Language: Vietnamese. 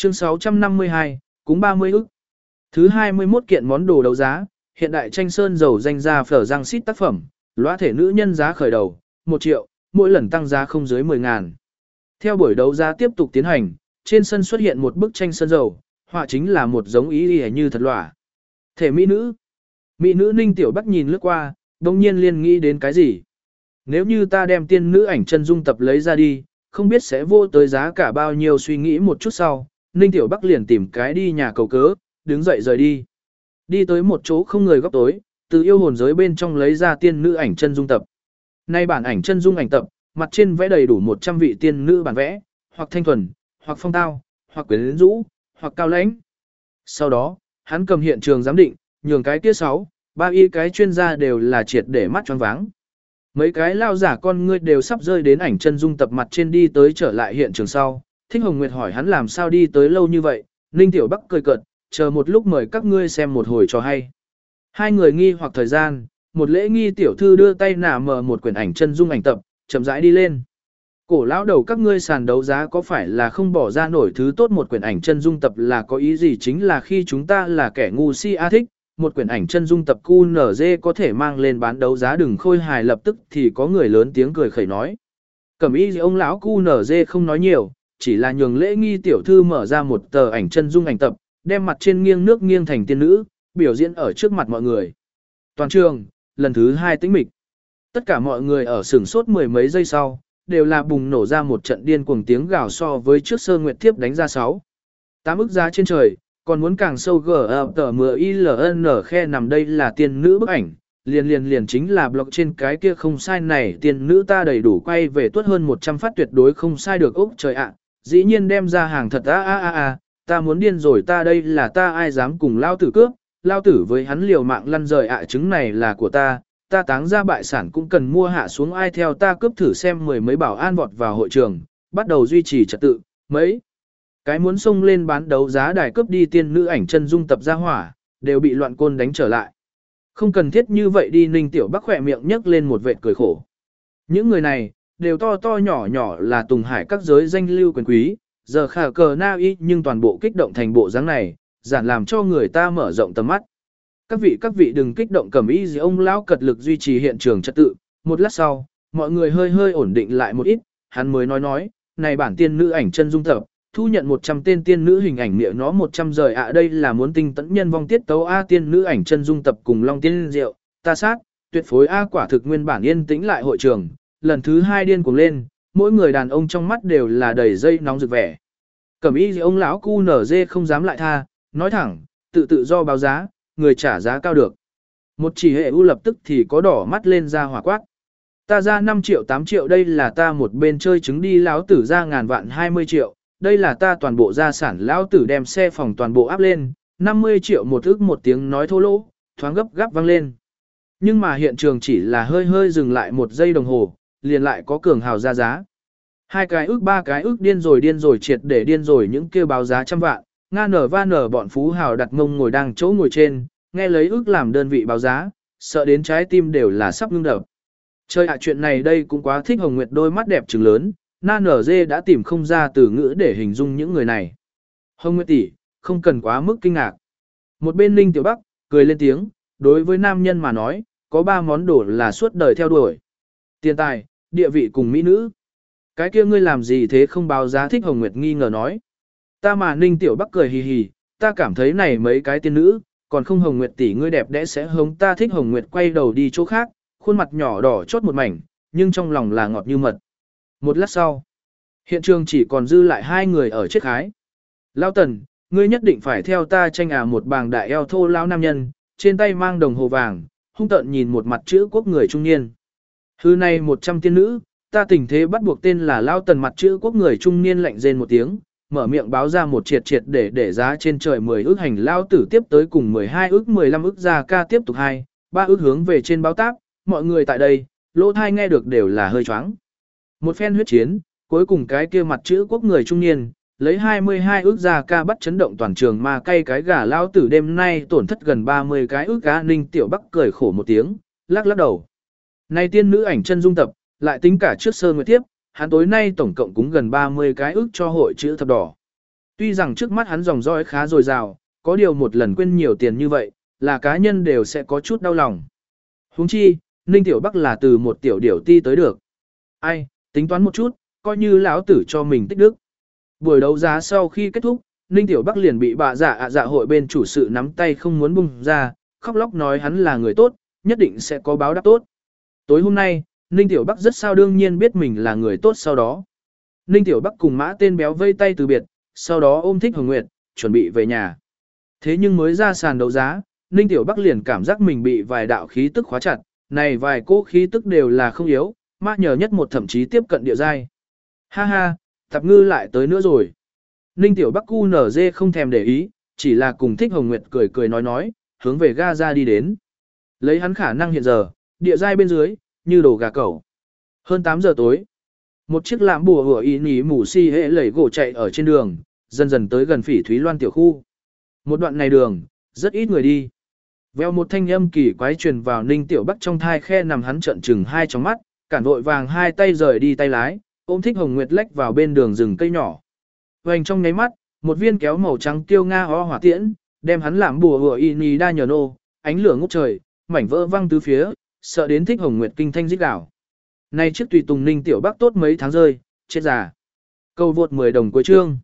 Chương 652, cúng 30 ức. Thứ 21 kiện món đồ đấu giá, hiện đại tranh sơn dầu danh gia phở răng xít tác phẩm, lõa thể nữ nhân giá khởi đầu, 1 triệu, mỗi lần tăng giá không dưới 10.000. Theo buổi đấu giá tiếp tục tiến hành, trên sân xuất hiện một bức tranh sơn dầu, họa chính là một giống ý như thật lỏa. Thể mỹ nữ. Mỹ nữ Ninh Tiểu Bắc nhìn lướt qua, đồng nhiên liền nghĩ đến cái gì. Nếu như ta đem tiên nữ ảnh chân dung tập lấy ra đi, không biết sẽ vô tới giá cả bao nhiêu. Suy nghĩ một chút sau, Ninh Tiểu Bắc liền tìm cái đi nhà cầu cớ, đứng dậy rời đi. Đi tới một chỗ không người góc tối, từ yêu hồn giới bên trong lấy ra tiên nữ ảnh chân dung tập. Nay bản ảnh chân dung ảnh tập, mặt trên vẽ đầy đủ 100 vị tiên nữ bản vẽ, hoặc thanh thuần, hoặc phong tao, hoặc quyến rũ, hoặc cao lãnh. Sau đó, hắn cầm hiện trường giám định, nhường cái kia 3 y cái chuyên gia đều là triệt để mắt choáng váng. Mấy cái lao giả con ngươi đều sắp rơi đến ảnh chân dung tập mặt trên. Đi tới trở lại hiện trường sau, Thích Hồng Nguyệt hỏi hắn làm sao đi tới lâu như vậy. Ninh Tiểu Bắc cười cợt, chờ một lúc mời các ngươi xem một hồi cho hay. Hai người nghi hoặc thời gian, một lễ nghi tiểu thư đưa tay nả mở một quyển ảnh chân dung ảnh tập, chậm rãi đi lên. Cổ lão đầu, các ngươi sàn đấu giá có phải là không bỏ ra nổi thứ tốt? Một quyển ảnh chân dung tập là có ý gì? Chính là khi chúng ta là kẻ ngu si thích, một quyển ảnh chân dung tập QNZ có thể mang lên bán đấu giá. Đừng khôi hài. Lập tức thì có người lớn tiếng cười khẩy nói. Cẩm y ông lão QNZ không nói nhiều, chỉ là nhường lễ nghi tiểu thư mở ra một tờ ảnh chân dung ảnh tập, đem mặt trên nghiêng nước nghiêng thành tiên nữ, biểu diễn ở trước mặt mọi người. Toàn trường, lần thứ 2 tĩnh mịch. Tất cả mọi người ở sửng sốt mười mấy giây sau, đều là bùng nổ ra một trận điên cuồng tiếng gào. So với trước Sơ Nguyệt Thiếp đánh ra 8 ức giá trên trời, còn muốn càng sâu GMTMILN khe nằm. Đây là tiên nữ bức ảnh, liền chính là blog trên cái kia không sai này. Tiên nữ ta đầy đủ quay về tuốt hơn 100 phát, tuyệt đối không sai được. Úc trời ạ, dĩ nhiên đem ra hàng thật. Ta muốn điên rồi. Ta đây là ta ai dám cùng lao tử cướp, lao tử với hắn liều mạng lăn rời ạ. Trứng này là của ta táng ra bại sản cũng cần mua. Hạ xuống ai theo ta cướp. Thử xem. Mười mấy bảo an vọt vào hội trường, bắt đầu duy trì trật tự. Mấy cái muốn xông lên bán đấu giá đài cướp đi tiên nữ ảnh chân dung tập ra hỏa, đều bị loạn côn đánh trở lại. Không cần thiết như vậy đi. Ninh Tiểu Bắc khỏe miệng nhấc lên một vệt cười khổ. Những người này đều to nhỏ là Tùng Hải các giới danh lưu quyền quý, giờ khả cờ na y, nhưng toàn bộ kích động thành bộ dáng này, giản làm cho người ta mở rộng tầm mắt. Các vị đừng kích động. Cẩm y gì ông lão cật lực duy trì hiện trường trật tự. Một lát sau, mọi người hơi ổn định lại một ít, hắn mới nói, này bản tiên nữ ảnh chân dung tập, thu nhận 100 tên tiên nữ hình ảnh miệng nó 100 rời ạ. Đây là muốn tinh tấn nhân vong tiết tấu tiên nữ ảnh chân dung tập cùng Long Tiên Diệu, ta sát, tuyệt phối quả thực. Nguyên bản yên tĩnh lại hội trường, lần thứ 2 điên cuồng lên, mỗi người đàn ông trong mắt đều là đầy dây nóng rực vẻ. Cẩm y gì ông lão QNZ không dám lại tha, nói thẳng, tự do báo giá, người trả giá cao được. Một chỉ hệ lập tức thì có đỏ mắt lên ra hỏa quát. Ta ra 5 triệu 8 triệu, đây là ta một bên chơi trứng đi. Lão tử ra ngàn vạn 20 triệu, đây là ta toàn bộ gia sản. Lão tử đem xe phòng toàn bộ áp lên, 50 triệu một ức. Một tiếng nói thô lỗ, thoáng gấp gáp vang lên. Nhưng mà hiện trường chỉ là hơi dừng lại 1 giây đồng hồ, liền lại có cường hào ra giá. 2 cái ức 3 cái ức, điên rồi triệt để điên rồi. Những kêu báo giá trăm vạn, nở bọn phú hào đặt mông ngồi đang chỗ ngồi trên, nghe lấy ức làm đơn vị báo giá, sợ đến trái tim đều là sắp ngưng đập. Chơi chuyện này đây cũng quá. Thích Hồng Nguyệt đôi mắt đẹp trừng lớn, nở dê đã tìm không ra từ ngữ để hình dung những người này. Hồng Nguyệt tỷ, không cần quá mức kinh ngạc. Một bên Ninh Tiểu Bắc cười lên tiếng, đối với nam nhân mà nói, có 3 món đồ là suốt đời theo đuổi: tiền tài, địa vị cùng mỹ nữ. Cái kia ngươi làm gì thế không báo giá? Thích Hồng Nguyệt nghi ngờ nói. Ta mà. Ninh Tiểu Bắc cười hì hì, ta cảm thấy này mấy cái tiên nữ, còn không Hồng Nguyệt tỷ ngươi đẹp đẽ sẽ hống ta. Thích Hồng Nguyệt quay đầu đi chỗ khác, khuôn mặt nhỏ đỏ chót một mảnh, nhưng trong lòng là ngọt như mật. Một lát sau, hiện trường chỉ còn dư lại 2 người ở chết khái. Lão Tần, ngươi nhất định phải theo ta tranh. Một bàng đại eo thô lão nam nhân, trên tay mang đồng hồ vàng, hung tợn nhìn một mặt chữ quốc người trung niên. Hư này 100 tiên nữ, ta tình thế bắt buộc. Tên là Lão Tần mặt chữ quốc người trung niên lạnh rên một tiếng, mở miệng báo ra một triệt để giá trên trời 10 ức hành. Lão tử tiếp tới cùng 12 ức 15 ức ra ca tiếp tục 2-3 ức hướng về trên báo táp. Mọi người tại đây, lỗ thai nghe được đều là hơi choáng. Một phen huyết chiến, cuối cùng cái kia mặt chữ quốc người trung niên, lấy 22 ức ra ca bắt chấn động toàn trường. Mà cay cái gà Lão tử đêm nay tổn thất gần 30 cái ức. Ninh Tiểu Bắc cười khổ một tiếng, lắc đầu. Này tiên nữ ảnh chân dung tập, lại tính cả trước Sơ Nguyệt Thiếp, hắn tối nay tổng cộng cúng gần 30 cái ức cho hội chữ thập đỏ. Tuy rằng trước mắt hắn dòng dõi khá dồi dào, có điều một lần quên nhiều tiền như vậy, là cá nhân đều sẽ có chút đau lòng. Huống chi, Ninh Tiểu Bắc là từ một tiểu điểu ti tới được. Ai, tính toán một chút, coi như lão tử cho mình tích đức. Buổi đấu giá sau khi kết thúc, Ninh Tiểu Bắc liền bị bà dạ hội bên chủ sự nắm tay không muốn bung ra, khóc lóc nói hắn là người tốt, nhất định sẽ có báo đáp tốt. Tối hôm nay, Ninh Tiểu Bắc rất sao đương nhiên biết mình là người tốt sau đó. Ninh Tiểu Bắc cùng Mã Tên Béo vây tay từ biệt, sau đó ôm Thích Hồng Nguyệt, chuẩn bị về nhà. Thế nhưng mới ra sàn đấu giá, Ninh Tiểu Bắc liền cảm giác mình bị vài đạo khí tức khóa chặt, này vài cỗ khí tức đều là không yếu, mã nhờ nhất một thậm chí tiếp cận địa giai. Ha ha, Tạp Ngư lại tới nữa rồi. Ninh Tiểu Bắc QNZ không thèm để ý, chỉ là cùng Thích Hồng Nguyệt cười cười nói, hướng về Gaza đi đến. Lấy hắn khả năng hiện giờ, địa giai bên dưới, như đồ gà cẩu. Hơn 8 giờ tối, một chiếc lạm bùa hủa ý nhí mù si hệ lẩy gỗ chạy ở trên đường, dần dần tới gần Phỉ Thúy Loan tiểu khu. Một đoạn này đường, rất ít người đi. Vèo một thanh âm kỳ quái truyền vào Ninh Tiểu Bắc trong thai khe nằm hắn trợn trừng hai trong mắt, cản vội vàng hai tay rời đi tay lái, ôm Thích Hồng Nguyệt lách vào bên đường rừng cây nhỏ. Vành trong nháy mắt, một viên kéo màu trắng tiêu nga ho hỏa tiễn, đem hắn làm bùa hủa y ni đa nhờ nô, ánh lửa ngút trời, mảnh vỡ văng tứ phía, sợ đến Thích Hồng Nguyệt kinh thanh rít gào. Nay chiếc tùy tùng Ninh Tiểu Bắc tốt mấy tháng rơi, chết già. Câu vượt 10 đồng cuối chương.